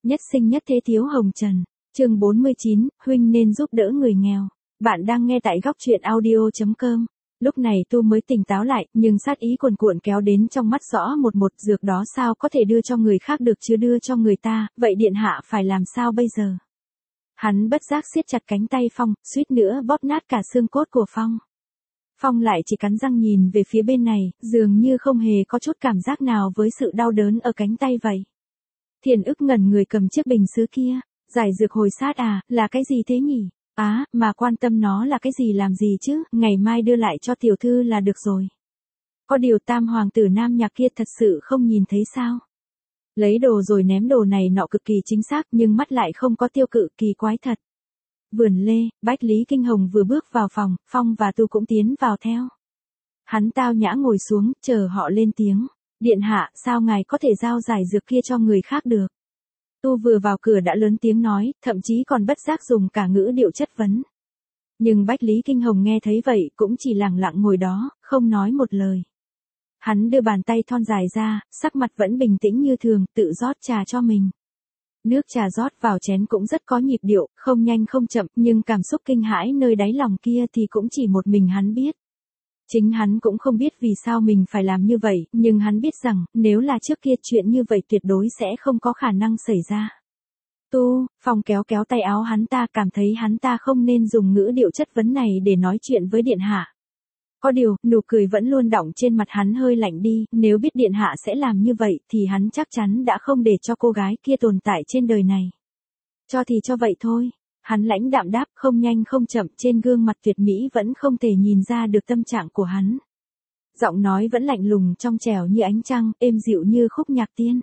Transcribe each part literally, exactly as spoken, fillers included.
Nhất sinh nhất thế thiếu hồng trần. Chương bốn mươi chín, huynh nên giúp đỡ người nghèo. Bạn đang nghe tại góc truyện audio chấm com. Lúc này Tu mới tỉnh táo lại, nhưng sát ý cuồn cuộn kéo đến trong mắt rõ một một, dược đó sao có thể đưa cho người khác được chứ đưa cho người ta, vậy điện hạ phải làm sao bây giờ? Hắn bất giác siết chặt cánh tay Phong, suýt nữa bóp nát cả xương cốt của Phong. Phong lại chỉ cắn răng nhìn về phía bên này, dường như không hề có chút cảm giác nào với sự đau đớn ở cánh tay vậy. Thiền ức ngẩn người cầm chiếc bình sứ kia, giải dược hồi sát à, là cái gì thế nhỉ? Á, à, mà quan tâm nó là cái gì làm gì chứ, ngày mai đưa lại cho tiểu thư là được rồi. Có điều tam hoàng tử nam nhạc kia thật sự không nhìn thấy sao? Lấy đồ rồi ném đồ này nọ cực kỳ chính xác nhưng mắt lại không có tiêu cự, kỳ quái thật. Vườn lê, Bách Lý Kinh Hồng vừa bước vào phòng, Phong và Tu cũng tiến vào theo. Hắn tao nhã ngồi xuống, chờ họ lên tiếng. Điện hạ, sao ngài có thể giao giải dược kia cho người khác được? Tu vừa vào cửa đã lớn tiếng nói, thậm chí còn bất giác dùng cả ngữ điệu chất vấn. Nhưng Bách Lý Kinh Hồng nghe thấy vậy cũng chỉ lặng lặng ngồi đó, không nói một lời. Hắn đưa bàn tay thon dài ra, sắc mặt vẫn bình tĩnh như thường, tự rót trà cho mình. Nước trà rót vào chén cũng rất có nhịp điệu, không nhanh không chậm, nhưng cảm xúc kinh hãi nơi đáy lòng kia thì cũng chỉ một mình hắn biết. Chính hắn cũng không biết vì sao mình phải làm như vậy, nhưng hắn biết rằng, nếu là trước kia chuyện như vậy tuyệt đối sẽ không có khả năng xảy ra. Tu, Phong kéo kéo tay áo hắn ta, cảm thấy hắn ta không nên dùng ngữ điệu chất vấn này để nói chuyện với điện hạ. Có điều, nụ cười vẫn luôn đọng trên mặt hắn hơi lạnh đi, nếu biết điện hạ sẽ làm như vậy thì hắn chắc chắn đã không để cho cô gái kia tồn tại trên đời này. Cho thì cho vậy thôi. Hắn lãnh đạm đáp, không nhanh không chậm, trên gương mặt tuyệt mỹ vẫn không thể nhìn ra được tâm trạng của hắn. Giọng nói vẫn lạnh lùng trong trẻo như ánh trăng, êm dịu như khúc nhạc tiên.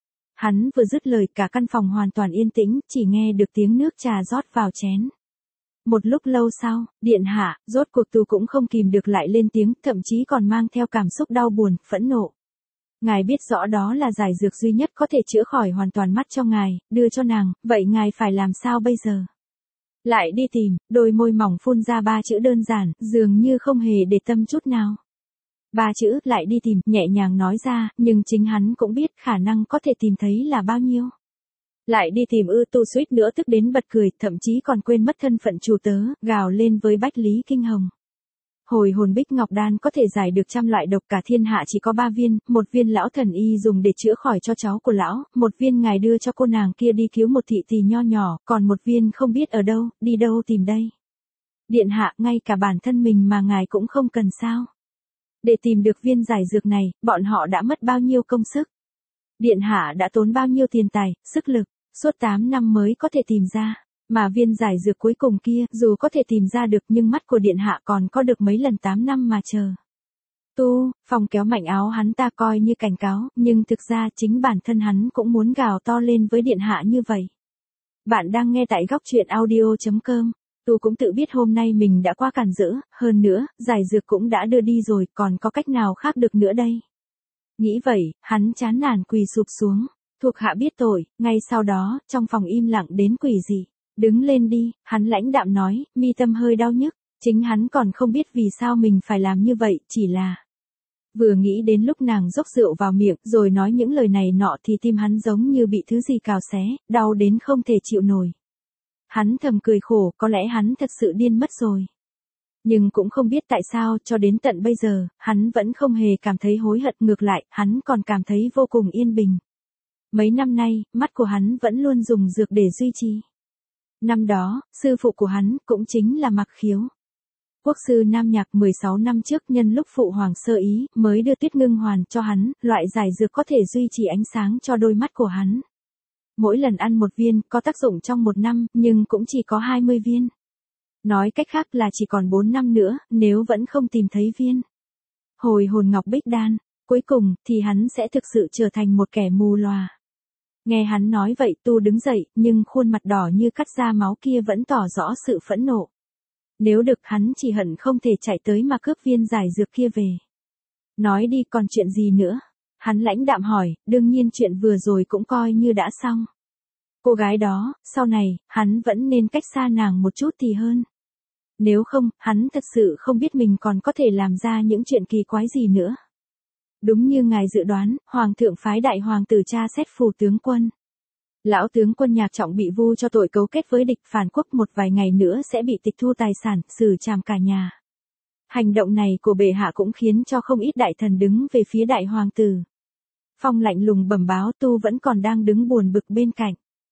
Hắn vừa dứt lời cả căn phòng hoàn toàn yên tĩnh, chỉ nghe được tiếng nước trà rót vào chén. Một lúc lâu sau, điện hạ, rốt cuộc Tu cũng không kìm được lại lên tiếng, thậm chí còn mang theo cảm xúc đau buồn, phẫn nộ. Ngài biết rõ đó là giải dược duy nhất có thể chữa khỏi hoàn toàn mắt cho ngài, đưa cho nàng, vậy ngài phải làm sao bây giờ? Lại đi tìm, đôi môi mỏng phun ra ba chữ đơn giản, dường như không hề để tâm chút nào. Ba chữ, lại đi tìm, nhẹ nhàng nói ra, nhưng chính hắn cũng biết khả năng có thể tìm thấy là bao nhiêu. Lại đi tìm ư? Tu suýt nữa tức đến bật cười, thậm chí còn quên mất thân phận chủ tớ, gào lên với Bách Lý Kinh Hồng. Hồi hồn bích ngọc đan có thể giải được trăm loại độc, cả thiên hạ chỉ có ba viên, một viên lão thần y dùng để chữa khỏi cho cháu của lão, một viên ngài đưa cho cô nàng kia đi cứu một thị tỳ nho nhỏ, còn một viên không biết ở đâu, đi đâu tìm đây. Điện hạ, ngay cả bản thân mình mà ngài cũng không cần sao? Để tìm được viên giải dược này, bọn họ đã mất bao nhiêu công sức? Điện hạ đã tốn bao nhiêu tiền tài, sức lực, suốt tám năm mới có thể tìm ra. Mà viên giải dược cuối cùng kia, dù có thể tìm ra được nhưng mắt của điện hạ còn có được mấy lần tám năm mà chờ. Tu, Phong kéo mạnh áo hắn ta coi như cảnh cáo, nhưng thực ra chính bản thân hắn cũng muốn gào to lên với điện hạ như vậy. Bạn đang nghe tại góc truyện audio chấm com. Tu cũng tự biết hôm nay mình đã quá cản rỡ, hơn nữa, giải dược cũng đã đưa đi rồi, còn có cách nào khác được nữa đây? Nghĩ vậy, hắn chán nản quỳ sụp xuống. Thuộc hạ biết tội, ngay sau đó, trong phòng im lặng đến quỷ dị. Đứng lên đi, hắn lãnh đạm nói, mi tâm hơi đau nhức, chính hắn còn không biết vì sao mình phải làm như vậy, chỉ là... Vừa nghĩ đến lúc nàng dốc rượu vào miệng rồi nói những lời này nọ thì tim hắn giống như bị thứ gì cào xé, đau đến không thể chịu nổi. Hắn thầm cười khổ, có lẽ hắn thật sự điên mất rồi. Nhưng cũng không biết tại sao cho đến tận bây giờ, hắn vẫn không hề cảm thấy hối hận, ngược lại, hắn còn cảm thấy vô cùng yên bình. Mấy năm nay, mắt của hắn vẫn luôn dùng dược để duy trì. Năm đó, sư phụ của hắn cũng chính là Mặc Khiếu. Quốc sư Nam Nhạc mười sáu năm trước nhân lúc phụ hoàng sơ ý, mới đưa Tuyết Ngưng Hoàn cho hắn, loại giải dược có thể duy trì ánh sáng cho đôi mắt của hắn. Mỗi lần ăn một viên, có tác dụng trong một năm, nhưng cũng chỉ có hai mươi viên. Nói cách khác là chỉ còn bốn năm nữa, nếu vẫn không tìm thấy viên hồi hồn ngọc bích đan, cuối cùng, thì hắn sẽ thực sự trở thành một kẻ mù lòa. Nghe hắn nói vậy, Tu đứng dậy, nhưng khuôn mặt đỏ như cắt ra máu kia vẫn tỏ rõ sự phẫn nộ. Nếu được hắn chỉ hận không thể chạy tới mà cướp viên giải dược kia về. Nói đi, còn chuyện gì nữa? Hắn lãnh đạm hỏi, đương nhiên chuyện vừa rồi cũng coi như đã xong. Cô gái đó, sau này, hắn vẫn nên cách xa nàng một chút thì hơn. Nếu không, hắn thật sự không biết mình còn có thể làm ra những chuyện kỳ quái gì nữa. Đúng như ngài dự đoán, Hoàng thượng phái đại hoàng tử tra xét phủ tướng quân. Lão tướng quân Nhạc Trọng bị vu cho tội cấu kết với địch phản quốc, một vài ngày nữa sẽ bị tịch thu tài sản, xử trảm cả nhà. Hành động này của bệ hạ cũng khiến cho không ít đại thần đứng về phía đại hoàng tử. Phong lạnh lùng bẩm báo, tu vẫn còn đang đứng buồn bực bên cạnh.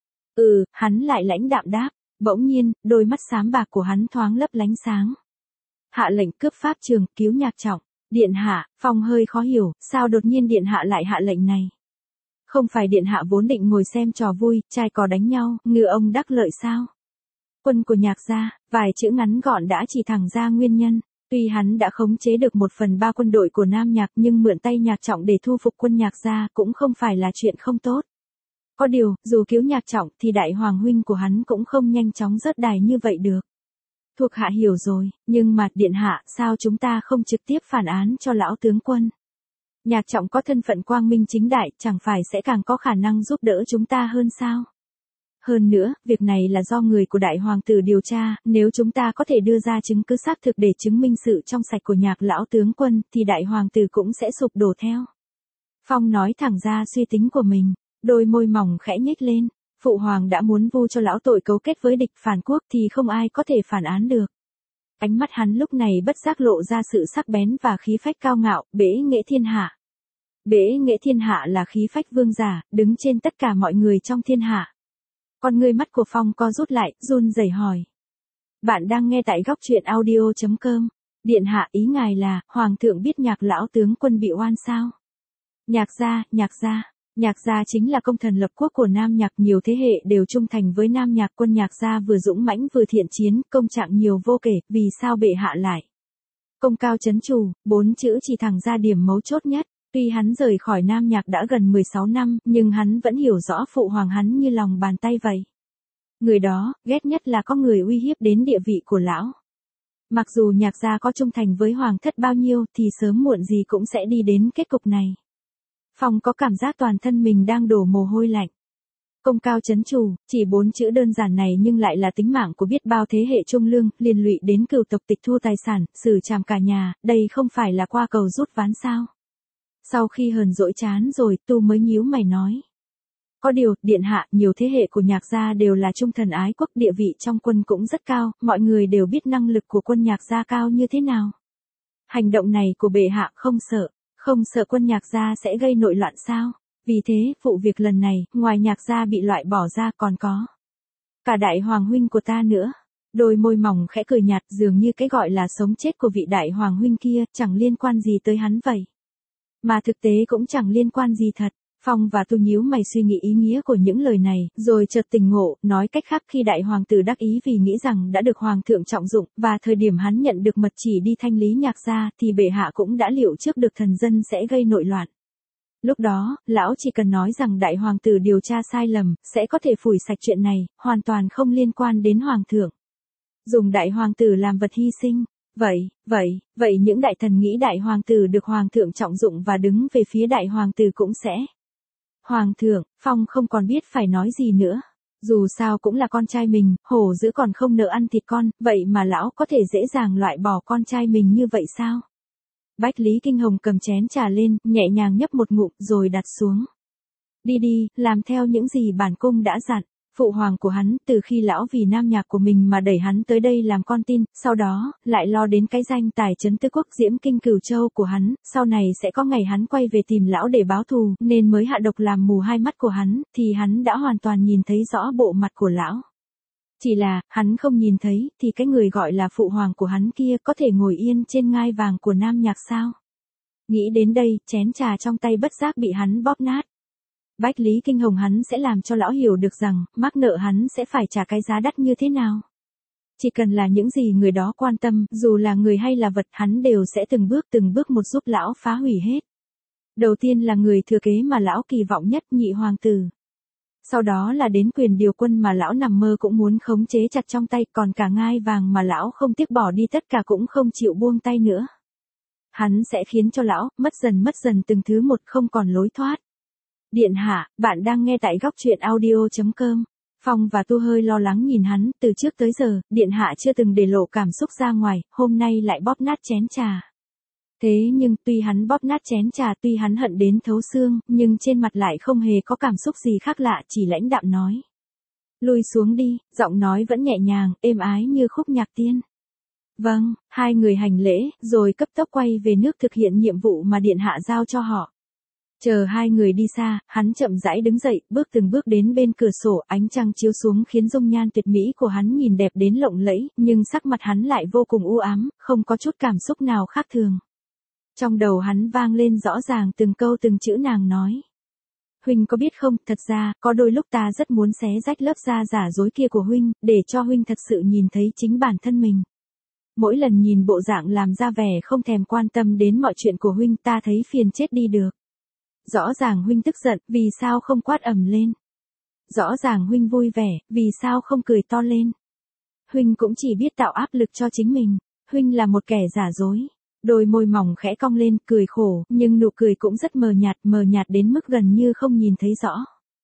Ừ, hắn lại lãnh đạm đáp. Bỗng nhiên, đôi mắt xám bạc của hắn thoáng lấp lánh sáng. Hạ lệnh cướp pháp trường, cứu Nhạc Trọng. Điện hạ, Phong hơi khó hiểu, sao đột nhiên điện hạ lại hạ lệnh này? Không phải điện hạ vốn định ngồi xem trò vui, trai cò đánh nhau, ngựa ông đắc lợi sao? Quân của Nhạc gia, vài chữ ngắn gọn đã chỉ thẳng ra nguyên nhân. Tuy hắn đã khống chế được một phần ba quân đội của Nam Nhạc, nhưng mượn tay Nhạc Trọng để thu phục quân Nhạc gia cũng không phải là chuyện không tốt. Có điều, dù cứu Nhạc Trọng thì đại hoàng huynh của hắn cũng không nhanh chóng rớt đài như vậy được. Thuộc hạ hiểu rồi, nhưng mà điện hạ, sao chúng ta không trực tiếp phản án cho lão tướng quân? Nhạc Trọng có thân phận quang minh chính đại, chẳng phải sẽ càng có khả năng giúp đỡ chúng ta hơn sao? Hơn nữa, việc này là do người của đại hoàng tử điều tra, nếu chúng ta có thể đưa ra chứng cứ xác thực để chứng minh sự trong sạch của Nhạc lão tướng quân, thì đại hoàng tử cũng sẽ sụp đổ theo. Phong nói thẳng ra suy tính của mình, đôi môi mỏng khẽ nhếch lên. Phụ hoàng đã muốn vu cho lão tội cấu kết với địch phản quốc thì không ai có thể phản án được. Ánh mắt hắn lúc này bất giác lộ ra sự sắc bén và khí phách cao ngạo, bế nghệ thiên hạ. Bế nghệ thiên hạ là khí phách vương giả, đứng trên tất cả mọi người trong thiên hạ. Con ngươi mắt của Phong co rút lại, run rẩy hỏi. Bạn đang nghe tại góc truyện audio chấm com. Điện hạ, ý ngài là, hoàng thượng biết Nhạc lão tướng quân bị oan sao? Nhạc gia, Nhạc gia. Nhạc gia chính là công thần lập quốc của Nam Nhạc, nhiều thế hệ đều trung thành với Nam Nhạc, quân Nhạc gia vừa dũng mãnh vừa thiện chiến, công trạng nhiều vô kể, vì sao bệ hạ lại? Công cao chấn chủ, bốn chữ chỉ thẳng ra điểm mấu chốt nhất. Tuy hắn rời khỏi Nam Nhạc đã gần mười sáu năm, nhưng hắn vẫn hiểu rõ phụ hoàng hắn như lòng bàn tay vậy. Người đó, ghét nhất là có người uy hiếp đến địa vị của lão. Mặc dù Nhạc gia có trung thành với hoàng thất bao nhiêu thì sớm muộn gì cũng sẽ đi đến kết cục này. Phong có cảm giác toàn thân mình đang đổ mồ hôi lạnh. Công cao chấn chủ, chỉ bốn chữ đơn giản này nhưng lại là tính mạng của biết bao thế hệ trung lương, liên lụy đến cửu tộc, tịch thu tài sản, xử trảm cả nhà, đây không phải là qua cầu rút ván sao? Sau khi hờn dỗi chán rồi, tu mới nhíu mày nói. Có điều, điện hạ, nhiều thế hệ của Nhạc gia đều là trung thần ái quốc, địa vị trong quân cũng rất cao, mọi người đều biết năng lực của quân Nhạc gia cao như thế nào. Hành động này của bệ hạ không sợ. Không sợ quân Nhạc gia sẽ gây nội loạn sao? Vì thế, vụ việc lần này, ngoài Nhạc gia bị loại bỏ ra còn có cả đại hoàng huynh của ta nữa. Đôi môi mỏng khẽ cười nhạt, dường như cái gọi là sống chết của vị đại hoàng huynh kia chẳng liên quan gì tới hắn vậy. Mà thực tế cũng chẳng liên quan gì thật. Phong và Tu nhíu mày suy nghĩ ý nghĩa của những lời này, rồi chợt tỉnh ngộ, nói cách khác khi đại hoàng tử đắc ý vì nghĩ rằng đã được hoàng thượng trọng dụng, và thời điểm hắn nhận được mật chỉ đi thanh lý Nhạc gia, thì bệ hạ cũng đã liệu trước được thần dân sẽ gây nội loạn. Lúc đó, lão chỉ cần nói rằng đại hoàng tử điều tra sai lầm, sẽ có thể phủi sạch chuyện này, hoàn toàn không liên quan đến hoàng thượng. Dùng đại hoàng tử làm vật hy sinh. Vậy, vậy, vậy những đại thần nghĩ đại hoàng tử được hoàng thượng trọng dụng và đứng về phía đại hoàng tử cũng sẽ. Hoàng thượng, Phong không còn biết phải nói gì nữa. Dù sao cũng là con trai mình, hổ dữ còn không nỡ ăn thịt con, vậy mà lão có thể dễ dàng loại bỏ con trai mình như vậy sao? Bách Lý Kinh Hồng cầm chén trà lên, nhẹ nhàng nhấp một ngụm rồi đặt xuống. Đi đi, làm theo những gì bản cung đã dặn. Phụ hoàng của hắn, từ khi lão vì Nam Nhạc của mình mà đẩy hắn tới đây làm con tin, sau đó, lại lo đến cái danh tài trấn tứ quốc diễm kinh Cửu Châu của hắn, sau này sẽ có ngày hắn quay về tìm lão để báo thù, nên mới hạ độc làm mù hai mắt của hắn, thì hắn đã hoàn toàn nhìn thấy rõ bộ mặt của lão. Chỉ là, hắn không nhìn thấy, thì cái người gọi là phụ hoàng của hắn kia có thể ngồi yên trên ngai vàng của Nam Nhạc sao? Nghĩ đến đây, chén trà trong tay bất giác bị hắn bóp nát. Bách Lý Kinh Hồng hắn sẽ làm cho lão hiểu được rằng, mắc nợ hắn sẽ phải trả cái giá đắt như thế nào. Chỉ cần là những gì người đó quan tâm, dù là người hay là vật, hắn đều sẽ từng bước từng bước một giúp lão phá hủy hết. Đầu tiên là người thừa kế mà lão kỳ vọng nhất, nhị hoàng tử. Sau đó là đến quyền điều quân mà lão nằm mơ cũng muốn khống chế chặt trong tay, còn cả ngai vàng mà lão không tiếc bỏ đi tất cả cũng không chịu buông tay nữa. Hắn sẽ khiến cho lão, mất dần mất dần từng thứ một, không còn lối thoát. Điện hạ, bạn đang nghe tại góc truyện audio chấm com. Phong và Tu hơi lo lắng nhìn hắn, từ trước tới giờ, điện hạ chưa từng để lộ cảm xúc ra ngoài, hôm nay lại bóp nát chén trà. Thế nhưng tuy hắn bóp nát chén trà, tuy hắn hận đến thấu xương, nhưng trên mặt lại không hề có cảm xúc gì khác lạ, chỉ lãnh đạm nói. Lui xuống đi, giọng nói vẫn nhẹ nhàng, êm ái như khúc nhạc tiên. Vâng, hai người hành lễ, rồi cấp tốc quay về nước thực hiện nhiệm vụ mà điện hạ giao cho họ. Chờ hai người đi xa, hắn chậm rãi đứng dậy, bước từng bước đến bên cửa sổ, ánh trăng chiếu xuống khiến dung nhan tuyệt mỹ của hắn nhìn đẹp đến lộng lẫy, nhưng sắc mặt hắn lại vô cùng u ám, không có chút cảm xúc nào khác thường. Trong đầu hắn vang lên rõ ràng từng câu từng chữ nàng nói. Huynh có biết không, thật ra, có đôi lúc ta rất muốn xé rách lớp da giả dối kia của huynh, để cho huynh thật sự nhìn thấy chính bản thân mình. Mỗi lần nhìn bộ dạng làm ra vẻ không thèm quan tâm đến mọi chuyện của huynh, ta thấy phiền chết đi được. Rõ ràng huynh tức giận, vì sao không quát ầm lên? Rõ ràng huynh vui vẻ, vì sao không cười to lên? Huynh cũng chỉ biết tạo áp lực cho chính mình, huynh là một kẻ giả dối. Đôi môi mỏng khẽ cong lên, cười khổ, nhưng nụ cười cũng rất mờ nhạt, mờ nhạt đến mức gần như không nhìn thấy rõ.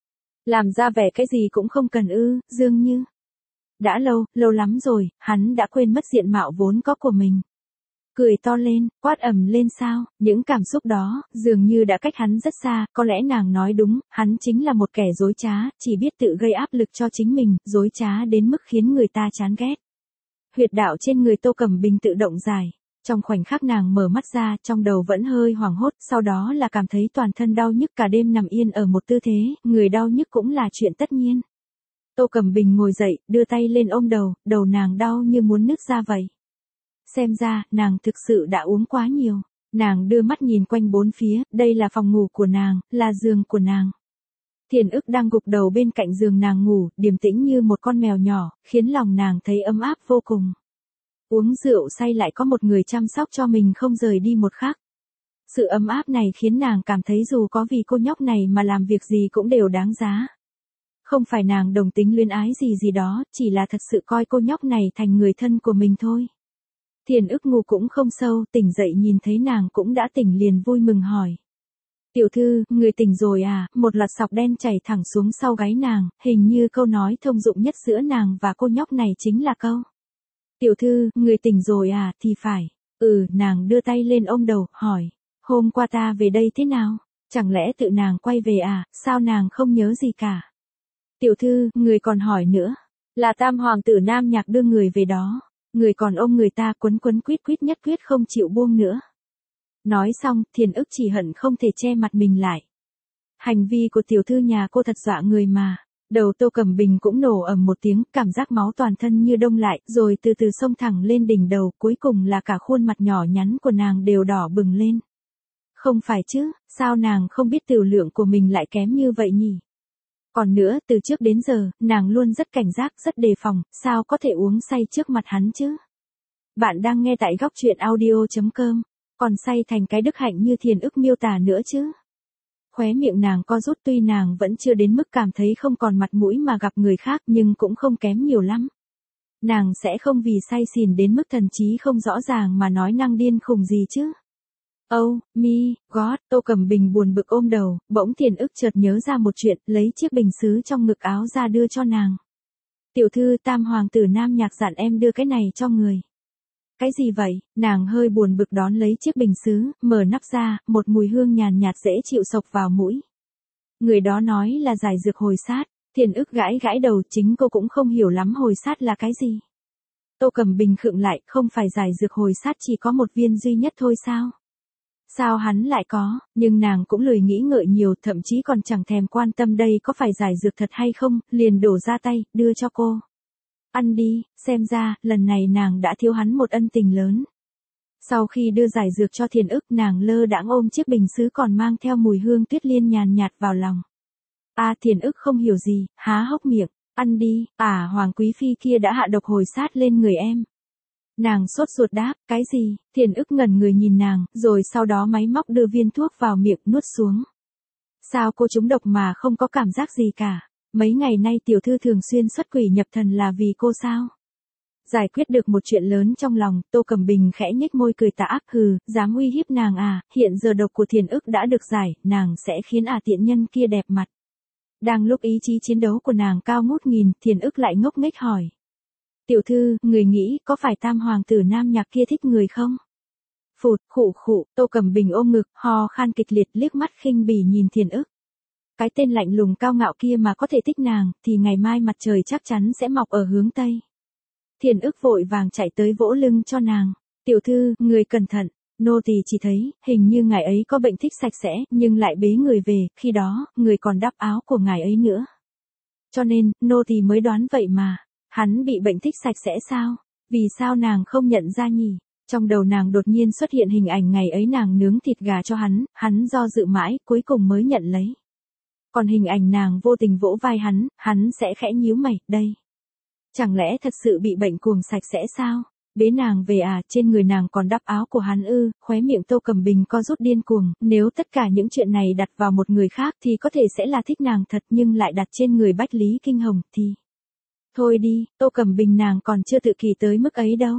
Làm ra vẻ cái gì cũng không cần ư, Dương Như. Đã lâu, lâu lắm rồi, hắn đã quên mất diện mạo vốn có của mình. Cười to lên, quát ầm lên sao, những cảm xúc đó, dường như đã cách hắn rất xa, có lẽ nàng nói đúng, hắn chính là một kẻ dối trá, chỉ biết tự gây áp lực cho chính mình, dối trá đến mức khiến người ta chán ghét. Huyệt đạo trên người Tô Cẩm Bình tự động dài. Trong khoảnh khắc nàng mở mắt ra, trong đầu vẫn hơi hoảng hốt, sau đó là cảm thấy toàn thân đau nhức, cả đêm nằm yên ở một tư thế, người đau nhức cũng là chuyện tất nhiên. Tô Cẩm Bình ngồi dậy, đưa tay lên ôm đầu, đầu nàng đau như muốn nứt ra vậy. Xem ra, nàng thực sự đã uống quá nhiều. Nàng đưa mắt nhìn quanh bốn phía, đây là phòng ngủ của nàng, là giường của nàng. Thiền ức đang gục đầu bên cạnh giường nàng ngủ, điềm tĩnh như một con mèo nhỏ, khiến lòng nàng thấy ấm áp vô cùng. Uống rượu say lại có một người chăm sóc cho mình không rời đi một khắc. Sự ấm áp này khiến nàng cảm thấy dù có vì cô nhóc này mà làm việc gì cũng đều đáng giá. Không phải nàng đồng tính luyến ái gì gì đó, chỉ là thật sự coi cô nhóc này thành người thân của mình thôi. Thiền ức ngủ cũng không sâu, tỉnh dậy nhìn thấy nàng cũng đã tỉnh liền vui mừng hỏi. Tiểu thư, người tỉnh rồi à, một loạt sọc đen chảy thẳng xuống sau gáy nàng, hình như câu nói thông dụng nhất giữa nàng và cô nhóc này chính là câu. Tiểu thư, người tỉnh rồi à, thì phải. Ừ, nàng đưa tay lên ôm đầu, hỏi. Hôm qua ta về đây thế nào? Chẳng lẽ tự nàng quay về à, sao nàng không nhớ gì cả? Tiểu thư, người còn hỏi nữa. Là tam hoàng tử Nam Nhạc đưa người về đó. Người còn ôm người ta quấn quấn quýt quýt nhất quyết không chịu buông nữa. Nói xong, Thiền ức chỉ hận không thể che mặt mình lại. Hành vi của tiểu thư nhà cô thật dọa người mà. Đầu Tô Cẩm Bình cũng nổ ầm một tiếng, cảm giác máu toàn thân như đông lại, rồi từ từ xông thẳng lên đỉnh đầu, cuối cùng là cả khuôn mặt nhỏ nhắn của nàng đều đỏ bừng lên. Không phải chứ, sao nàng không biết tiểu lượng của mình lại kém như vậy nhỉ? Còn nữa, từ trước đến giờ, nàng luôn rất cảnh giác, rất đề phòng, sao có thể uống say trước mặt hắn chứ? Bạn đang nghe tại góc truyện audio chấm com, còn say thành cái đức hạnh như Thiền ức miêu tả nữa chứ? Khóe miệng nàng co rút, tuy nàng vẫn chưa đến mức cảm thấy không còn mặt mũi mà gặp người khác nhưng cũng không kém nhiều lắm. Nàng sẽ không vì say xỉn đến mức thần trí không rõ ràng mà nói năng điên khùng gì chứ. Oh, me, God, Tô Cẩm Bình buồn bực ôm đầu, bỗng Thiền ức chợt nhớ ra một chuyện, lấy chiếc bình sứ trong ngực áo ra đưa cho nàng. Tiểu thư, tam hoàng tử Nam Nhạc dặn em đưa cái này cho người. Cái gì vậy? Nàng hơi buồn bực đón lấy chiếc bình sứ, mở nắp ra, một mùi hương nhàn nhạt dễ chịu xộc vào mũi. Người đó nói là giải dược hồi sát, Thiền ức gãi gãi đầu, chính cô cũng không hiểu lắm hồi sát là cái gì. Tô Cẩm Bình khựng lại, không phải giải dược hồi sát chỉ có một viên duy nhất thôi sao? Sao hắn lại có, nhưng nàng cũng lười nghĩ ngợi nhiều, thậm chí còn chẳng thèm quan tâm đây có phải giải dược thật hay không, liền đổ ra tay, đưa cho cô. Ăn đi, xem ra, lần này nàng đã thiếu hắn một ân tình lớn. Sau khi đưa giải dược cho Thiền ức, nàng lơ đãng ôm chiếc bình sứ còn mang theo mùi hương tuyết liên nhàn nhạt vào lòng. A à, Thiền ức không hiểu gì, há hốc miệng, ăn đi, à Hoàng Quý Phi kia đã hạ độc hồi sát lên người em. Nàng sốt ruột đáp, cái gì? Thiền ức ngẩn người nhìn nàng, rồi sau đó máy móc đưa viên thuốc vào miệng nuốt xuống. Sao cô trúng độc mà không có cảm giác gì cả? Mấy ngày nay tiểu thư thường xuyên xuất quỷ nhập thần là vì cô sao? Giải quyết được một chuyện lớn trong lòng, Tô Cẩm Bình khẽ nhếch môi cười tà ác, hừ, dám uy hiếp nàng à, hiện giờ độc của Thiền ức đã được giải, nàng sẽ khiến à tiện nhân kia đẹp mặt. Đang lúc ý chí chiến đấu của nàng cao ngút nghìn, Thiền ức lại ngốc nghếch hỏi. Tiểu thư, người nghĩ có phải tam hoàng tử Nam Nhạc kia thích người không? Phụt, khụ khụ, Tô Cẩm Bình ôm ngực, ho khan kịch liệt liếc mắt khinh bỉ nhìn Thiền ức. Cái tên lạnh lùng cao ngạo kia mà có thể thích nàng, thì ngày mai mặt trời chắc chắn sẽ mọc ở hướng Tây. Thiền ức vội vàng chạy tới vỗ lưng cho nàng. Tiểu thư, người cẩn thận. Nô tỳ chỉ thấy, hình như ngài ấy có bệnh thích sạch sẽ, nhưng lại bế người về, khi đó, người còn đắp áo của ngài ấy nữa. Cho nên, nô tỳ mới đoán vậy mà. Hắn bị bệnh thích sạch sẽ sao? Vì sao nàng không nhận ra nhỉ? Trong đầu nàng đột nhiên xuất hiện hình ảnh ngày ấy nàng nướng thịt gà cho hắn, hắn do dự mãi, cuối cùng mới nhận lấy. Còn hình ảnh nàng vô tình vỗ vai hắn, hắn sẽ khẽ nhíu mày, đây. Chẳng lẽ thật sự bị bệnh cuồng sạch sẽ sao? Bế nàng về à, trên người nàng còn đắp áo của hắn ư, khóe miệng Tô Cẩm Bình co rút điên cuồng, nếu tất cả những chuyện này đặt vào một người khác thì có thể sẽ là thích nàng thật nhưng lại đặt trên người Bách Lý Kinh Hồng thì... Thôi đi, Tô Cẩm Bình nàng còn chưa tự kỳ tới mức ấy đâu.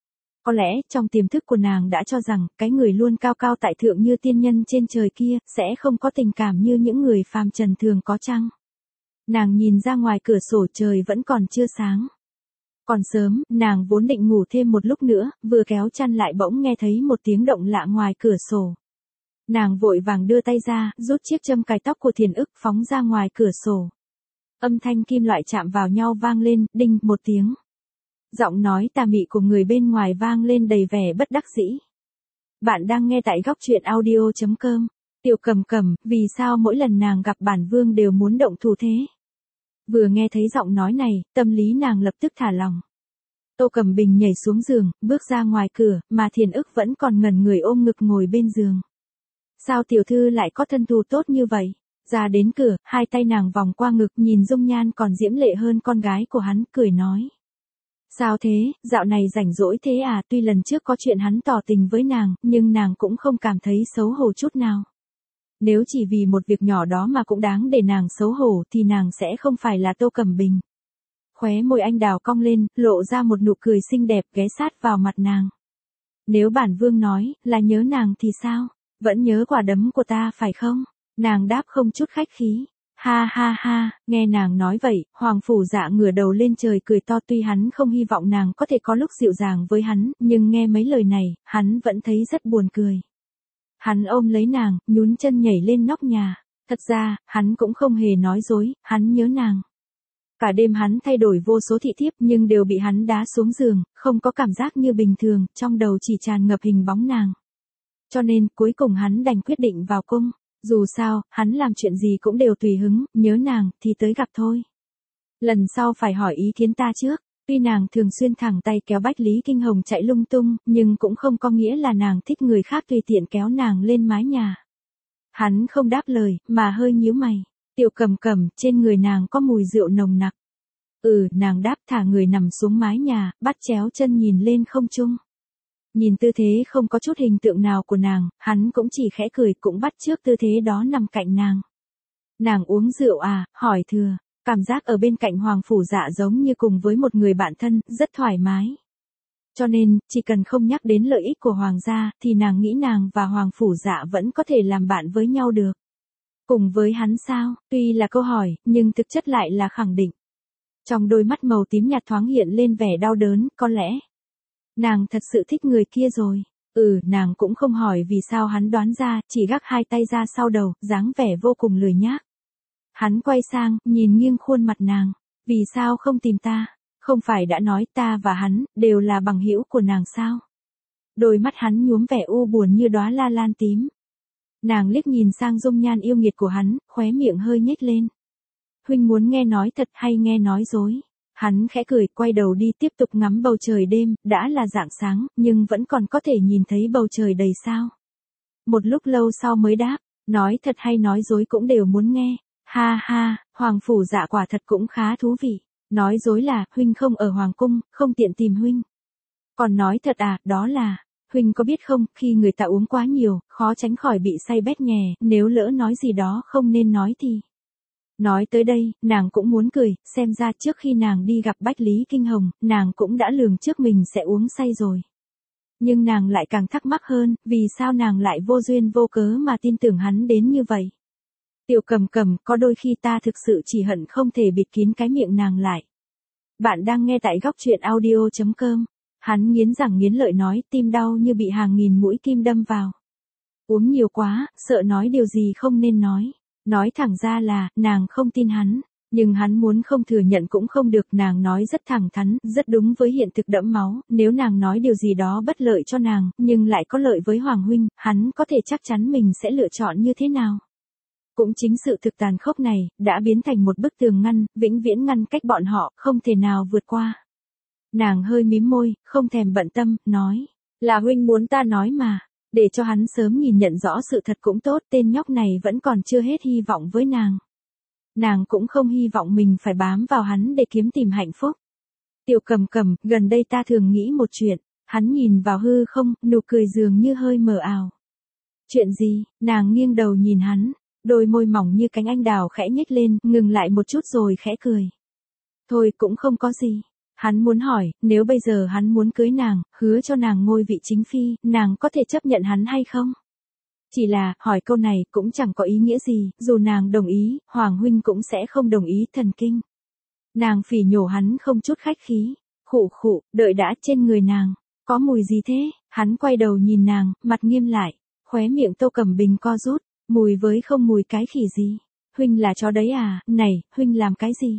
Có lẽ, trong tiềm thức của nàng đã cho rằng, cái người luôn cao cao tại thượng như tiên nhân trên trời kia, sẽ không có tình cảm như những người phàm trần thường có chăng. Nàng nhìn ra ngoài cửa sổ trời vẫn còn chưa sáng. Còn sớm, nàng vốn định ngủ thêm một lúc nữa, vừa kéo chăn lại bỗng nghe thấy một tiếng động lạ ngoài cửa sổ. Nàng vội vàng đưa tay ra, rút chiếc châm cài tóc của Thiền ức phóng ra ngoài cửa sổ. Âm thanh kim loại chạm vào nhau vang lên, đinh, một tiếng. Giọng nói tà mị của người bên ngoài vang lên đầy vẻ bất đắc dĩ. Bạn đang nghe tại góc truyện audio chấm com. Tiểu Cẩm Cẩm, vì sao mỗi lần nàng gặp bản vương đều muốn động thủ thế? Vừa nghe thấy giọng nói này, tâm lý nàng lập tức thả lòng. Tô Cẩm Bình nhảy xuống giường, bước ra ngoài cửa, mà Thiền ức vẫn còn ngẩn người ôm ngực ngồi bên giường. Sao tiểu thư lại có thân thù tốt như vậy? Ra đến cửa, hai tay nàng vòng qua ngực nhìn dung nhan còn diễm lệ hơn con gái của hắn, cười nói. Sao thế, dạo này rảnh rỗi thế à, tuy lần trước có chuyện hắn tỏ tình với nàng, nhưng nàng cũng không cảm thấy xấu hổ chút nào. Nếu chỉ vì một việc nhỏ đó mà cũng đáng để nàng xấu hổ thì nàng sẽ không phải là Tô Cẩm Bình. Khóe môi anh đào cong lên, lộ ra một nụ cười xinh đẹp ghé sát vào mặt nàng. Nếu bản vương nói là nhớ nàng thì sao? Vẫn nhớ quả đấm của ta phải không? Nàng đáp không chút khách khí. Ha ha ha, nghe nàng nói vậy, Hoàng Phủ Dạ ngửa đầu lên trời cười to, tuy hắn không hy vọng nàng có thể có lúc dịu dàng với hắn, nhưng nghe mấy lời này, hắn vẫn thấy rất buồn cười. Hắn ôm lấy nàng, nhún chân nhảy lên nóc nhà. Thật ra, hắn cũng không hề nói dối, hắn nhớ nàng. Cả đêm hắn thay đổi vô số thị thiếp nhưng đều bị hắn đá xuống giường, không có cảm giác như bình thường, trong đầu chỉ tràn ngập hình bóng nàng. Cho nên, cuối cùng hắn đành quyết định vào cung. Dù sao, hắn làm chuyện gì cũng đều tùy hứng, nhớ nàng, thì tới gặp thôi. Lần sau phải hỏi ý kiến ta trước. Tuy nàng thường xuyên thẳng tay kéo Bách Lý Kinh Hồng chạy lung tung, nhưng cũng không có nghĩa là nàng thích người khác tùy tiện kéo nàng lên mái nhà. Hắn không đáp lời, mà hơi nhíu mày. Tiểu Cẩm Cẩm, trên người nàng có mùi rượu nồng nặc. Ừ, nàng đáp thả người nằm xuống mái nhà, bắt chéo chân nhìn lên không trung. Nhìn tư thế không có chút hình tượng nào của nàng, hắn cũng chỉ khẽ cười cũng bắt chước tư thế đó nằm cạnh nàng. Nàng uống rượu à, hỏi thừa. Cảm giác ở bên cạnh Hoàng Phủ Dạ giống như cùng với một người bạn thân, rất thoải mái. Cho nên, chỉ cần không nhắc đến lợi ích của Hoàng gia, thì nàng nghĩ nàng và Hoàng Phủ Dạ vẫn có thể làm bạn với nhau được. Cùng với hắn sao, tuy là câu hỏi, nhưng thực chất lại là khẳng định. Trong đôi mắt màu tím nhạt thoáng hiện lên vẻ đau đớn, có lẽ. Nàng thật sự thích người kia rồi. Ừ, nàng cũng không hỏi vì sao hắn đoán ra, chỉ gác hai tay ra sau đầu, dáng vẻ vô cùng lười nhác. Hắn quay sang, nhìn nghiêng khuôn mặt nàng. Vì sao không tìm ta? Không phải đã nói ta và hắn, đều là bằng hữu của nàng sao? Đôi mắt hắn nhuốm vẻ u buồn như đóa la lan tím. Nàng liếc nhìn sang dung nhan yêu nghiệt của hắn, khóe miệng hơi nhếch lên. Huynh muốn nghe nói thật hay nghe nói dối? Hắn khẽ cười, quay đầu đi tiếp tục ngắm bầu trời đêm, đã là rạng sáng, nhưng vẫn còn có thể nhìn thấy bầu trời đầy sao. Một lúc lâu sau mới đáp, nói thật hay nói dối cũng đều muốn nghe. Ha ha, Hoàng Phủ Dạ quả thật cũng khá thú vị. Nói dối là, huynh không ở Hoàng cung, không tiện tìm huynh. Còn nói thật à, đó là, huynh có biết không, khi người ta uống quá nhiều, khó tránh khỏi bị say bét nhè, nếu lỡ nói gì đó không nên nói thì. Nói tới đây, nàng cũng muốn cười, xem ra trước khi nàng đi gặp Bách Lý Kinh Hồng, nàng cũng đã lường trước mình sẽ uống say rồi. Nhưng nàng lại càng thắc mắc hơn, vì sao nàng lại vô duyên vô cớ mà tin tưởng hắn đến như vậy. Tiểu Cẩm Cẩm, có đôi khi ta thực sự chỉ hận không thể bịt kín cái miệng nàng lại. Bạn đang nghe tại góc truyện audio chấm com. Hắn nghiến răng nghiến lợi nói, tim đau như bị hàng nghìn mũi kim đâm vào. Uống nhiều quá, sợ nói điều gì không nên nói. Nói thẳng ra là, nàng không tin hắn. Nhưng hắn muốn không thừa nhận cũng không được, nàng nói rất thẳng thắn, rất đúng với hiện thực đẫm máu, nếu nàng nói điều gì đó bất lợi cho nàng, nhưng lại có lợi với Hoàng huynh, hắn có thể chắc chắn mình sẽ lựa chọn như thế nào. Cũng chính sự thực tàn khốc này, đã biến thành một bức tường ngăn, vĩnh viễn ngăn cách bọn họ, không thể nào vượt qua. Nàng hơi mím môi, không thèm bận tâm, nói, là huynh muốn ta nói mà, để cho hắn sớm nhìn nhận rõ sự thật cũng tốt, tên nhóc này vẫn còn chưa hết hy vọng với nàng. Nàng cũng không hy vọng mình phải bám vào hắn để kiếm tìm hạnh phúc. Tiểu Cầm Cầm, gần đây ta thường nghĩ một chuyện, hắn nhìn vào hư không, nụ cười dường như hơi mờ ảo. Chuyện gì? Nàng nghiêng đầu nhìn hắn, đôi môi mỏng như cánh anh đào khẽ nhếch lên, ngừng lại một chút rồi khẽ cười. Thôi cũng không có gì. Hắn muốn hỏi, nếu bây giờ hắn muốn cưới nàng, hứa cho nàng ngôi vị chính phi, nàng có thể chấp nhận hắn hay không? Chỉ là, hỏi câu này cũng chẳng có ý nghĩa gì, dù nàng đồng ý, Hoàng huynh cũng sẽ không đồng ý, thần kinh. Nàng phỉ nhổ hắn không chút khách khí. Khụ khụ, đợi đã, trên người nàng. Có mùi gì thế? Hắn quay đầu nhìn nàng, mặt nghiêm lại. Khóe miệng Tô Cẩm Bình co rút. Mùi với không mùi cái khỉ gì? Huynh là chó đấy à? Này, huynh làm cái gì?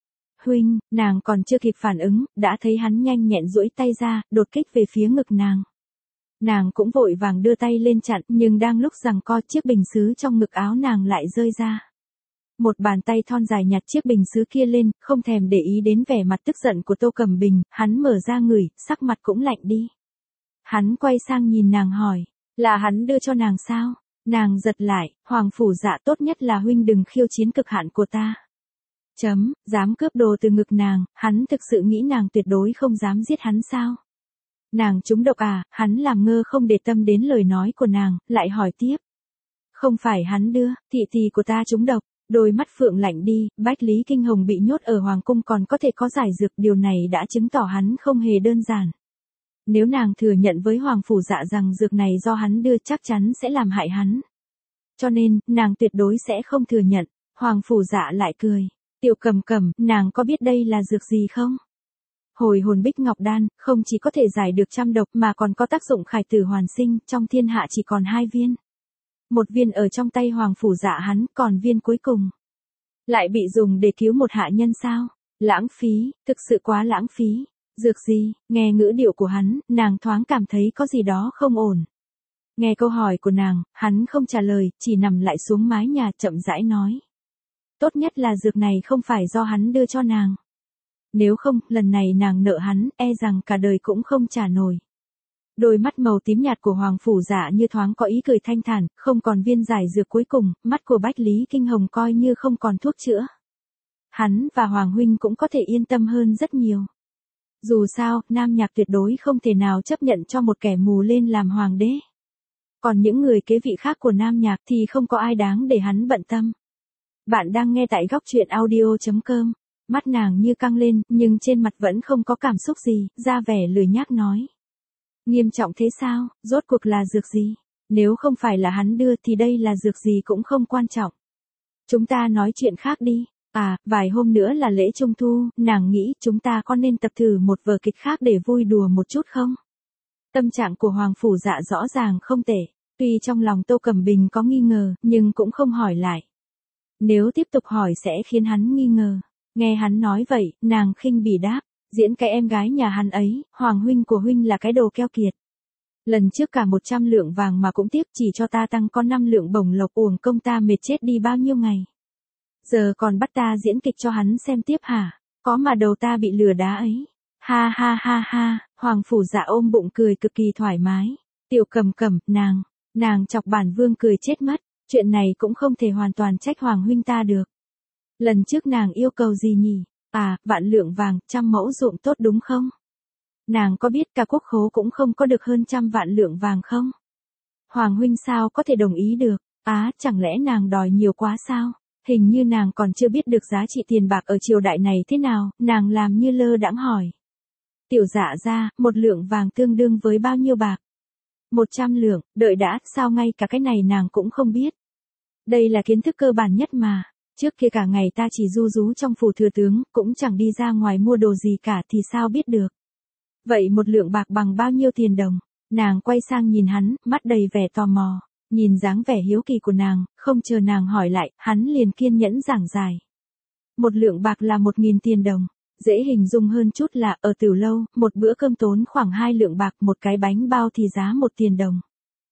Huynh, nàng còn chưa kịp phản ứng, đã thấy hắn nhanh nhẹn duỗi tay ra, đột kích về phía ngực nàng. Nàng cũng vội vàng đưa tay lên chặn, nhưng đang lúc giằng co, chiếc bình sứ trong ngực áo nàng lại rơi ra. Một bàn tay thon dài nhặt chiếc bình sứ kia lên, không thèm để ý đến vẻ mặt tức giận của Tô Cẩm Bình, hắn mở ra ngửi, sắc mặt cũng lạnh đi. Hắn quay sang nhìn nàng hỏi, là hắn đưa cho nàng sao? Nàng giật lại, Hoàng phủ Dạ, tốt nhất là huynh đừng khiêu chiến cực hạn của ta. Chấm, dám cướp đồ từ ngực nàng, hắn thực sự nghĩ nàng tuyệt đối không dám giết hắn sao? Nàng trúng độc à? Hắn làm ngơ không để tâm đến lời nói của nàng, lại hỏi tiếp. Không phải hắn đưa, thị thị của ta trúng độc. Đôi mắt phượng lạnh đi, Bách Lý Kinh Hồng bị nhốt ở Hoàng cung còn có thể có giải dược, điều này đã chứng tỏ hắn không hề đơn giản. Nếu nàng thừa nhận với Hoàng phủ Dạ rằng dược này do hắn đưa, chắc chắn sẽ làm hại hắn. Cho nên, nàng tuyệt đối sẽ không thừa nhận. Hoàng phủ Dạ lại cười. Tiểu Cầm Cầm, nàng có biết đây là dược gì không? Hồi hồn bích ngọc đan, không chỉ có thể giải được trăm độc mà còn có tác dụng khải tử hoàn sinh, trong thiên hạ chỉ còn hai viên. Một viên ở trong tay Hoàng phủ Dạ hắn, còn viên cuối cùng lại bị dùng để cứu một hạ nhân sao? Lãng phí, thực sự quá lãng phí. Dược gì? Nghe ngữ điệu của hắn, nàng thoáng cảm thấy có gì đó không ổn. Nghe câu hỏi của nàng, hắn không trả lời, chỉ nằm lại xuống mái nhà chậm rãi nói. Tốt nhất là dược này không phải do hắn đưa cho nàng. Nếu không, lần này nàng nợ hắn, e rằng cả đời cũng không trả nổi. Đôi mắt màu tím nhạt của Hoàng phủ Dạ như thoáng có ý cười thanh thản, không còn viên giải dược cuối cùng, mắt của Bách Lý Kinh Hồng coi như không còn thuốc chữa. Hắn và Hoàng huynh cũng có thể yên tâm hơn rất nhiều. Dù sao, Nam Nhạc tuyệt đối không thể nào chấp nhận cho một kẻ mù lên làm hoàng đế. Còn những người kế vị khác của Nam Nhạc thì không có ai đáng để hắn bận tâm. Bạn đang nghe tại góc truyện audio chấm com. Mắt nàng như căng lên, nhưng trên mặt vẫn không có cảm xúc gì, ra vẻ lười nhác nói. Nghiêm trọng thế sao, rốt cuộc là dược gì? Nếu không phải là hắn đưa thì đây là dược gì cũng không quan trọng. Chúng ta nói chuyện khác đi. À, vài hôm nữa là lễ Trung Thu, nàng nghĩ chúng ta có nên tập thử một vở kịch khác để vui đùa một chút không? Tâm trạng của Hoàng phủ Dạ rõ ràng không tệ. Tuy trong lòng Tô Cẩm Bình có nghi ngờ, nhưng cũng không hỏi lại. Nếu tiếp tục hỏi sẽ khiến hắn nghi ngờ. Nghe hắn nói vậy, nàng khinh bỉ đáp. Diễn cái em gái nhà hắn ấy, Hoàng huynh của huynh là cái đồ keo kiệt. Lần trước cả một trăm lượng vàng mà cũng tiếc, chỉ cho ta tăng có năm lượng bổng lộc, uổng công ta mệt chết đi bao nhiêu ngày. Giờ còn bắt ta diễn kịch cho hắn xem tiếp hả? Có mà đầu ta bị lừa đá ấy. Ha ha ha ha, Hoàng phủ Dạ ôm bụng cười cực kỳ thoải mái. Tiểu Cầm Cầm, nàng, nàng chọc bản vương cười chết mất. Chuyện này cũng không thể hoàn toàn trách Hoàng huynh ta được. Lần trước nàng yêu cầu gì nhỉ? À, vạn lượng vàng, trăm mẫu ruộng tốt đúng không? Nàng có biết cả quốc khố cũng không có được hơn trăm vạn lượng vàng không? Hoàng huynh sao có thể đồng ý được? Á, chẳng lẽ nàng đòi nhiều quá sao? Hình như nàng còn chưa biết được giá trị tiền bạc ở triều đại này thế nào, nàng làm như lơ đãng hỏi. Tiểu Dạ ra, một lượng vàng tương đương với bao nhiêu bạc? Một trăm lượng, đợi đã, sao ngay cả cái này nàng cũng không biết? Đây là kiến thức cơ bản nhất mà. Trước kia cả ngày ta chỉ du rú trong phủ thừa tướng, cũng chẳng đi ra ngoài mua đồ gì cả thì sao biết được. Vậy một lượng bạc bằng bao nhiêu tiền đồng? Nàng quay sang nhìn hắn, mắt đầy vẻ tò mò. Nhìn dáng vẻ hiếu kỳ của nàng, không chờ nàng hỏi lại, hắn liền kiên nhẫn giảng giải. Một lượng bạc là một nghìn tiền đồng. Dễ hình dung hơn chút là, ở Tiểu Lâu, một bữa cơm tốn khoảng hai lượng bạc, một cái bánh bao thì giá một tiền đồng.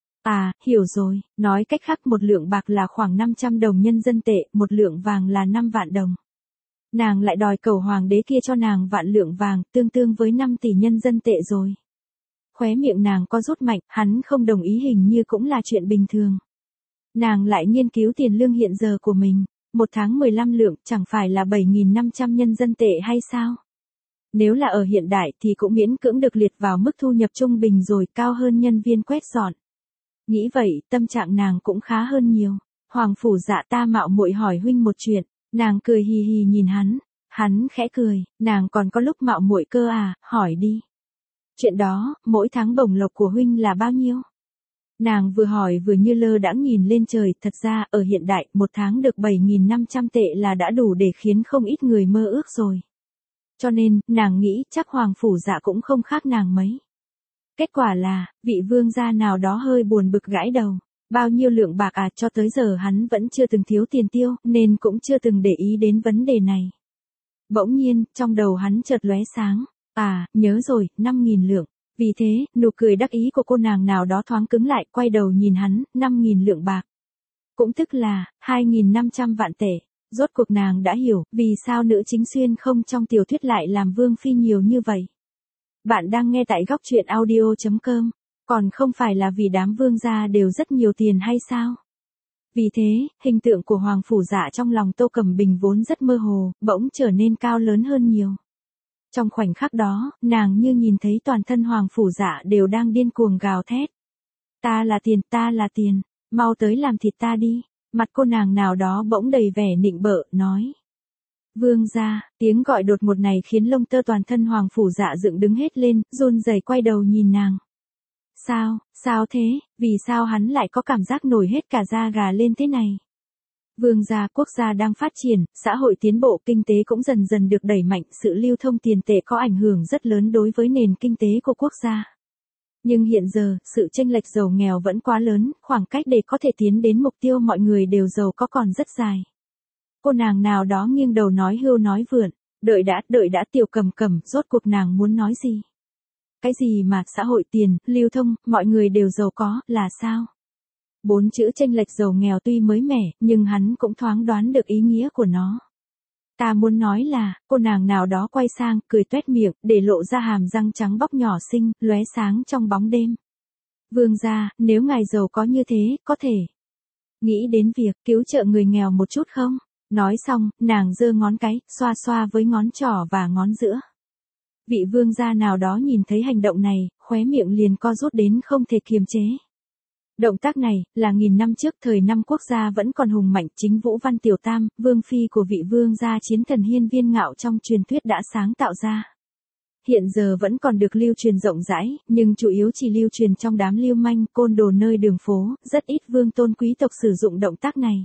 À, hiểu rồi, nói cách khác một lượng bạc là khoảng năm trăm đồng nhân dân tệ, một lượng vàng là năm vạn đồng. Nàng lại đòi cầu hoàng đế kia cho nàng vạn lượng vàng, tương tương với năm tỷ nhân dân tệ rồi. Khóe miệng nàng co rút mạnh, hắn không đồng ý hình như cũng là chuyện bình thường. Nàng lại nghiên cứu tiền lương hiện giờ của mình, một tháng mười lăm lượng, chẳng phải là bảy nghìn năm trăm nhân dân tệ hay sao? Nếu là ở hiện đại thì cũng miễn cưỡng được liệt vào mức thu nhập trung bình rồi, cao hơn nhân viên quét dọn. Nghĩ vậy, tâm trạng nàng cũng khá hơn nhiều. Hoàng phủ Dạ, ta mạo muội hỏi huynh một chuyện. Nàng cười hì hì nhìn hắn. Hắn khẽ cười, nàng còn có lúc mạo muội cơ à, hỏi đi. Chuyện đó, mỗi tháng bổng lộc của huynh là bao nhiêu? Nàng vừa hỏi vừa như lơ đãng nhìn lên trời, thật ra, ở hiện đại, một tháng được bảy nghìn năm trăm tệ là đã đủ để khiến không ít người mơ ước rồi. Cho nên, nàng nghĩ chắc Hoàng phủ Dạ cũng không khác nàng mấy. Kết quả là, vị vương gia nào đó hơi buồn bực gãi đầu. Bao nhiêu lượng bạc à, cho tới giờ hắn vẫn chưa từng thiếu tiền tiêu, nên cũng chưa từng để ý đến vấn đề này. Bỗng nhiên, trong đầu hắn chợt lóe sáng. À, nhớ rồi, năm nghìn lượng. Vì thế, nụ cười đắc ý của cô nàng nào đó thoáng cứng lại, quay đầu nhìn hắn, năm nghìn lượng bạc. Cũng tức là, hai nghìn năm trăm vạn tệ. Rốt cuộc nàng đã hiểu, vì sao nữ chính xuyên không trong tiểu thuyết lại làm vương phi nhiều như vậy. Bạn đang nghe tại góc truyện audio chấm com, còn không phải là vì đám vương gia đều rất nhiều tiền hay sao? Vì thế, hình tượng của Hoàng phủ Dạ trong lòng Tô Cẩm Bình vốn rất mơ hồ, bỗng trở nên cao lớn hơn nhiều. Trong khoảnh khắc đó, nàng như nhìn thấy toàn thân Hoàng phủ Dạ đều đang điên cuồng gào thét. Ta là tiền, ta là tiền, mau tới làm thịt ta đi. Mặt cô nàng nào đó bỗng đầy vẻ nịnh bợ, nói. Vương gia, tiếng gọi đột ngột này khiến lông tơ toàn thân Hoàng phủ Dạ dựng đứng hết lên, run rẩy quay đầu nhìn nàng. Sao, sao thế, vì sao hắn lại có cảm giác nổi hết cả da gà lên thế này? Vương gia, quốc gia đang phát triển, xã hội tiến bộ, kinh tế cũng dần dần được đẩy mạnh, sự lưu thông tiền tệ có ảnh hưởng rất lớn đối với nền kinh tế của quốc gia. Nhưng hiện giờ, sự chênh lệch giàu nghèo vẫn quá lớn, khoảng cách để có thể tiến đến mục tiêu mọi người đều giàu có còn rất dài. Cô nàng nào đó nghiêng đầu nói hưu nói vượn, đợi đã, đợi đã Tiểu Cầm Cầm, rốt cuộc nàng muốn nói gì? Cái gì mà xã hội tiền, lưu thông, mọi người đều giàu có, là sao? Bốn chữ chênh lệch giàu nghèo tuy mới mẻ, nhưng hắn cũng thoáng đoán được ý nghĩa của nó. Ta muốn nói là, cô nàng nào đó quay sang, cười tuét miệng, để lộ ra hàm răng trắng bóc nhỏ xinh, lóe sáng trong bóng đêm. Vương gia, nếu ngài giàu có như thế, có thể nghĩ đến việc cứu trợ người nghèo một chút không? Nói xong, nàng giơ ngón cái, xoa xoa với ngón trỏ và ngón giữa. Vị vương gia nào đó nhìn thấy hành động này, khóe miệng liền co rút đến không thể kiềm chế. Động tác này, là nghìn năm trước thời năm quốc gia vẫn còn hùng mạnh, chính Vũ Văn Tiểu Tam, vương phi của vị vương gia chiến thần hiên viên ngạo trong truyền thuyết đã sáng tạo ra. Hiện giờ vẫn còn được lưu truyền rộng rãi, nhưng chủ yếu chỉ lưu truyền trong đám lưu manh, côn đồ nơi đường phố, rất ít vương tôn quý tộc sử dụng động tác này.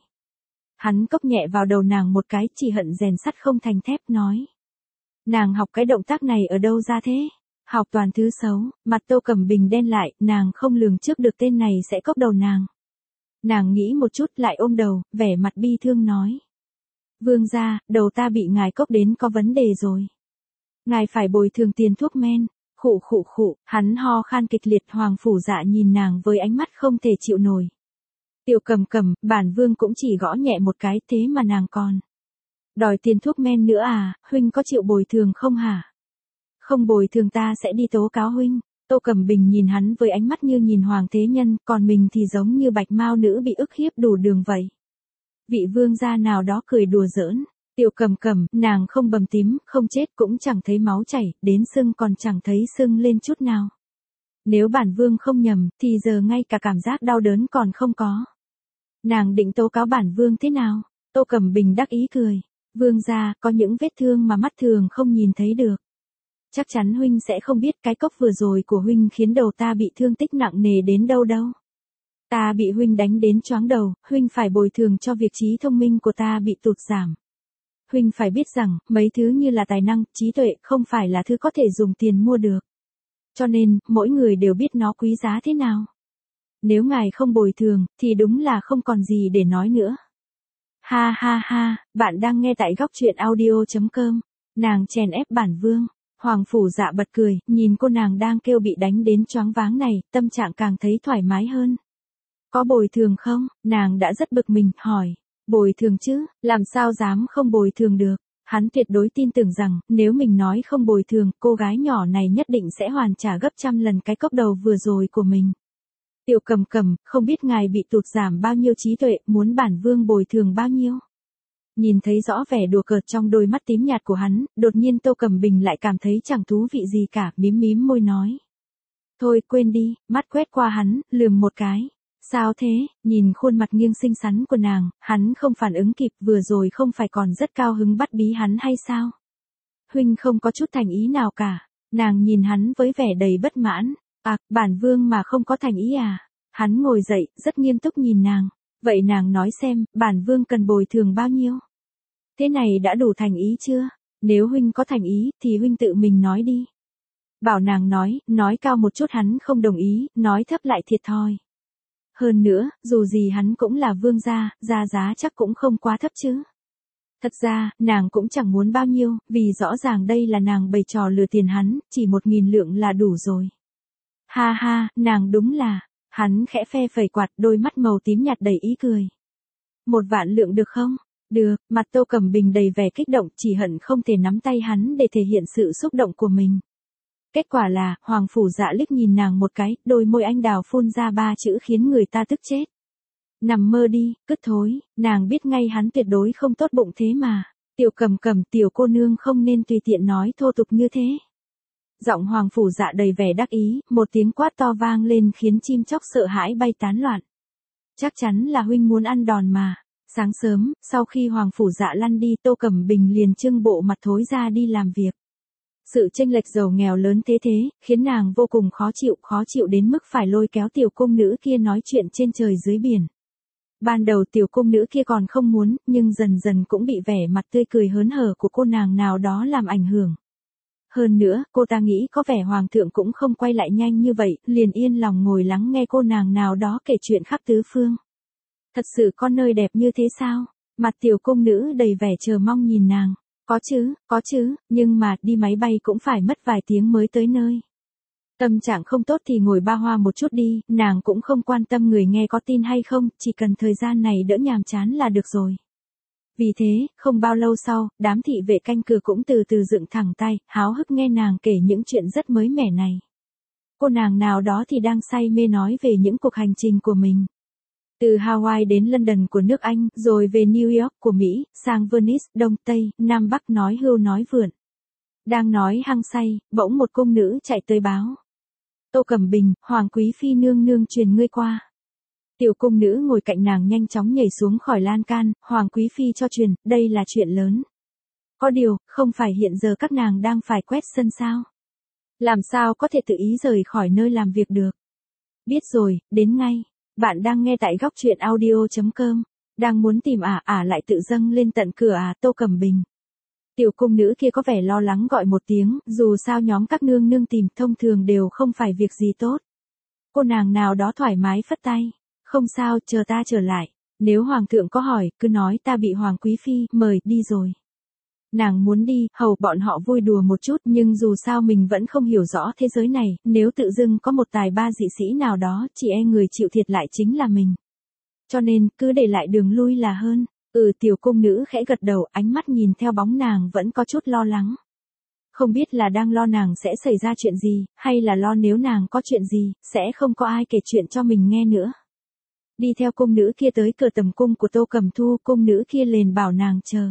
Hắn cốc nhẹ vào đầu nàng một cái, chỉ hận rèn sắt không thành thép, nói. Nàng học cái động tác này ở đâu ra thế? Học toàn thứ xấu, mặt Tô Cẩm Bình đen lại, nàng không lường trước được tên này sẽ cốc đầu nàng. Nàng nghĩ một chút lại ôm đầu, vẻ mặt bi thương nói. Vương gia, đầu ta bị ngài cốc đến có vấn đề rồi. Ngài phải bồi thường tiền thuốc men, khụ khụ khụ, hắn ho khan kịch liệt. Hoàng phủ Dạ nhìn nàng với ánh mắt không thể chịu nổi. Tiểu Cầm Cầm, bản vương cũng chỉ gõ nhẹ một cái, thế mà nàng còn đòi tiền thuốc men nữa à, huynh có chịu bồi thường không hả? Không bồi thường ta sẽ đi tố cáo huynh. Tô Cẩm Bình nhìn hắn với ánh mắt như nhìn hoàng thế nhân, còn mình thì giống như bạch mao nữ bị ức hiếp đủ đường vậy. Vị vương gia nào đó cười đùa giỡn. Tiểu Cầm Cầm, nàng không bầm tím, không chết cũng chẳng thấy máu chảy, đến sưng còn chẳng thấy sưng lên chút nào. Nếu bản vương không nhầm, thì giờ ngay cả cảm giác đau đớn còn không có. Nàng định tố cáo bản vương thế nào? Tô Cẩm Bình đắc ý cười. Vương gia, có những vết thương mà mắt thường không nhìn thấy được. Chắc chắn huynh sẽ không biết cái cốc vừa rồi của huynh khiến đầu ta bị thương tích nặng nề đến đâu đâu. Ta bị huynh đánh đến choáng đầu, huynh phải bồi thường cho việc trí thông minh của ta bị tụt giảm. Huynh phải biết rằng, mấy thứ như là tài năng, trí tuệ không phải là thứ có thể dùng tiền mua được. Cho nên, mỗi người đều biết nó quý giá thế nào. Nếu ngài không bồi thường, thì đúng là không còn gì để nói nữa. Ha ha ha, bạn đang nghe tại góc truyện audio chấm com. Nàng chèn ép bản vương. Hoàng phủ dạ bật cười, nhìn cô nàng đang kêu bị đánh đến choáng váng này, tâm trạng càng thấy thoải mái hơn. Có bồi thường không? Nàng đã rất bực mình, hỏi. Bồi thường chứ, làm sao dám không bồi thường được. Hắn tuyệt đối tin tưởng rằng, nếu mình nói không bồi thường, cô gái nhỏ này nhất định sẽ hoàn trả gấp trăm lần cái cốc đầu vừa rồi của mình. Tiểu Cầm Cầm, không biết ngài bị tụt giảm bao nhiêu trí tuệ, muốn bản vương bồi thường bao nhiêu? Nhìn thấy rõ vẻ đùa cợt trong đôi mắt tím nhạt của hắn, đột nhiên Tô Cẩm Bình lại cảm thấy chẳng thú vị gì cả, mím mím môi nói. Thôi quên đi, mắt quét qua hắn, lườm một cái. Sao thế, nhìn khuôn mặt nghiêng xinh xắn của nàng, hắn không phản ứng kịp, vừa rồi không phải còn rất cao hứng bắt bí hắn hay sao? Huynh không có chút thành ý nào cả, nàng nhìn hắn với vẻ đầy bất mãn. À, bản vương mà không có thành ý à? Hắn ngồi dậy, rất nghiêm túc nhìn nàng. Vậy nàng nói xem, bản vương cần bồi thường bao nhiêu? Thế này đã đủ thành ý chưa? Nếu huynh có thành ý, thì huynh tự mình nói đi. Bảo nàng nói, nói cao một chút hắn không đồng ý, nói thấp lại thiệt thòi. Hơn nữa, dù gì hắn cũng là vương gia, gia giá chắc cũng không quá thấp chứ. Thật ra, nàng cũng chẳng muốn bao nhiêu, vì rõ ràng đây là nàng bày trò lừa tiền hắn, chỉ một nghìn lượng là đủ rồi. Ha ha, nàng đúng là, hắn khẽ phe phẩy quạt, đôi mắt màu tím nhạt đầy ý cười. Một vạn lượng được không? Được, mặt Tô Cẩm Bình đầy vẻ kích động, chỉ hận không thể nắm tay hắn để thể hiện sự xúc động của mình. Kết quả là, Hoàng phủ dạ liếc nhìn nàng một cái, đôi môi anh đào phun ra ba chữ khiến người ta tức chết. Nằm mơ đi, cứt thối, nàng biết ngay hắn tuyệt đối không tốt bụng thế mà. Tiểu Cầm Cầm, tiểu cô nương không nên tùy tiện nói thô tục như thế. Giọng Hoàng phủ dạ đầy vẻ đắc ý, một tiếng quát to vang lên khiến chim chóc sợ hãi bay tán loạn. Chắc chắn là huynh muốn ăn đòn mà. Sáng sớm, sau khi Hoàng phủ dạ lăn đi, Tô Cẩm Bình liền trưng bộ mặt thối ra đi làm việc. Sự chênh lệch giàu nghèo lớn thế thế, khiến nàng vô cùng khó chịu, khó chịu đến mức phải lôi kéo tiểu cung nữ kia nói chuyện trên trời dưới biển. Ban đầu tiểu cung nữ kia còn không muốn, nhưng dần dần cũng bị vẻ mặt tươi cười hớn hở của cô nàng nào đó làm ảnh hưởng. Hơn nữa, cô ta nghĩ có vẻ hoàng thượng cũng không quay lại nhanh như vậy, liền yên lòng ngồi lắng nghe cô nàng nào đó kể chuyện khắp tứ phương. Thật sự có nơi đẹp như thế sao? Mặt tiểu cung nữ đầy vẻ chờ mong nhìn nàng. Có chứ, có chứ, nhưng mà đi máy bay cũng phải mất vài tiếng mới tới nơi. Tâm trạng không tốt thì ngồi ba hoa một chút đi, nàng cũng không quan tâm người nghe có tin hay không, chỉ cần thời gian này đỡ nhàm chán là được rồi. Vì thế, không bao lâu sau, đám thị vệ canh cửa cũng từ từ dựng thẳng tay, háo hức nghe nàng kể những chuyện rất mới mẻ này. Cô nàng nào đó thì đang say mê nói về những cuộc hành trình của mình. Từ Hawaii đến London của nước Anh, rồi về New York của Mỹ, sang Venice, Đông Tây, Nam Bắc nói hưu nói vượn. Đang nói hăng say, bỗng một cung nữ chạy tới báo. Tô Cẩm Bình, Hoàng quý phi nương nương truyền ngươi qua. Tiểu cung nữ ngồi cạnh nàng nhanh chóng nhảy xuống khỏi lan can, Hoàng quý phi cho truyền, đây là chuyện lớn. Có điều, không phải hiện giờ các nàng đang phải quét sân sao? Làm sao có thể tự ý rời khỏi nơi làm việc được? Biết rồi, đến ngay. Bạn đang nghe tại góc truyện audio chấm com. Đang muốn tìm ả, ả lại tự dâng lên tận cửa à, Tô Cẩm Bình. Tiểu cung nữ kia có vẻ lo lắng gọi một tiếng, dù sao nhóm các nương nương tìm thông thường đều không phải việc gì tốt. Cô nàng nào đó thoải mái phất tay. Không sao, chờ ta trở lại. Nếu hoàng thượng có hỏi, cứ nói ta bị hoàng quý phi mời đi rồi. Nàng muốn đi, hầu bọn họ vui đùa một chút, nhưng dù sao mình vẫn không hiểu rõ thế giới này, nếu tự dưng có một tài ba dị sĩ nào đó, chỉ e người chịu thiệt lại chính là mình. Cho nên, cứ để lại đường lui là hơn. Ừ, tiểu cung nữ khẽ gật đầu, ánh mắt nhìn theo bóng nàng vẫn có chút lo lắng. Không biết là đang lo nàng sẽ xảy ra chuyện gì, hay là lo nếu nàng có chuyện gì, sẽ không có ai kể chuyện cho mình nghe nữa. Đi theo cung nữ kia tới cửa tầm cung của Tô Cẩm Thu, cung nữ kia liền bảo nàng chờ.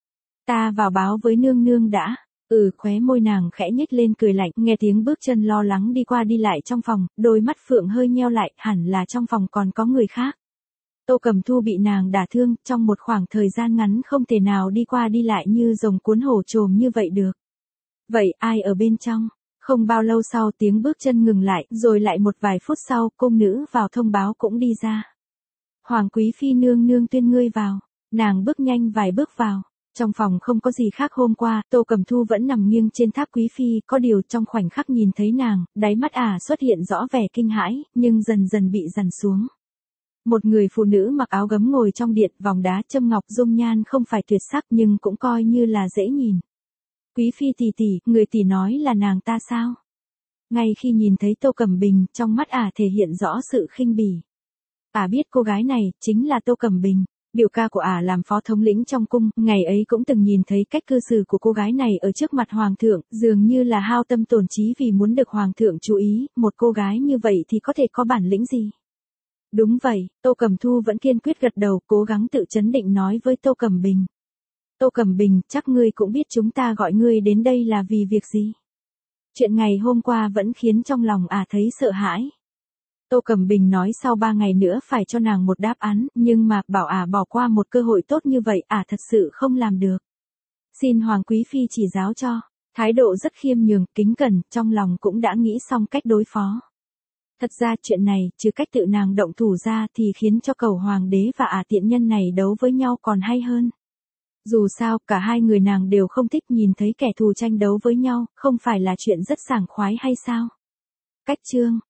Ta vào báo với nương nương đã. Ừ, khóe môi nàng khẽ nhếch lên cười lạnh, nghe tiếng bước chân lo lắng đi qua đi lại trong phòng, đôi mắt phượng hơi nheo lại, hẳn là trong phòng còn có người khác. Tô Cẩm Thu bị nàng đả thương, trong một khoảng thời gian ngắn không thể nào đi qua đi lại như rồng cuốn hổ trồm như vậy được. Vậy ai ở bên trong? Không bao lâu sau tiếng bước chân ngừng lại, rồi lại một vài phút sau, cung nữ vào thông báo cũng đi ra. Hoàng quý phi nương nương tuyên ngươi vào. Nàng bước nhanh vài bước vào. Trong phòng không có gì khác hôm qua, Tô Cẩm Thu vẫn nằm nghiêng trên tháp quý phi, có điều trong khoảnh khắc nhìn thấy nàng, đáy mắt ả xuất hiện rõ vẻ kinh hãi, nhưng dần dần bị dằn xuống. Một người phụ nữ mặc áo gấm ngồi trong điện, vòng đá châm ngọc, dung nhan không phải tuyệt sắc nhưng cũng coi như là dễ nhìn. Quý phi tỷ tỷ, người tỷ nói là nàng ta sao? Ngay khi nhìn thấy Tô Cẩm Bình, trong mắt ả thể hiện rõ sự khinh bỉ. Ả biết cô gái này chính là Tô Cẩm Bình. Biểu ca của ả làm phó thống lĩnh trong cung, ngày ấy cũng từng nhìn thấy cách cư xử của cô gái này ở trước mặt hoàng thượng, dường như là hao tâm tổn trí vì muốn được hoàng thượng chú ý, một cô gái như vậy thì có thể có bản lĩnh gì? Đúng vậy, Tô Cẩm Thu vẫn kiên quyết gật đầu, cố gắng tự chấn định nói với Tô Cẩm Bình. Tô Cẩm Bình, chắc ngươi cũng biết chúng ta gọi ngươi đến đây là vì việc gì? Chuyện ngày hôm qua vẫn khiến trong lòng ả thấy sợ hãi. Tô Cẩm Bình nói sau ba ngày nữa phải cho nàng một đáp án, nhưng mà bảo ả bỏ qua một cơ hội tốt như vậy ả thật sự không làm được. Xin Hoàng Quý Phi chỉ giáo cho, thái độ rất khiêm nhường, kính cẩn, trong lòng cũng đã nghĩ xong cách đối phó. Thật ra chuyện này, trừ cách tự nàng động thủ ra thì khiến cho cầu hoàng đế và ả tiện nhân này đấu với nhau còn hay hơn. Dù sao, cả hai người nàng đều không thích nhìn thấy kẻ thù tranh đấu với nhau, không phải là chuyện rất sảng khoái hay sao? Cách chương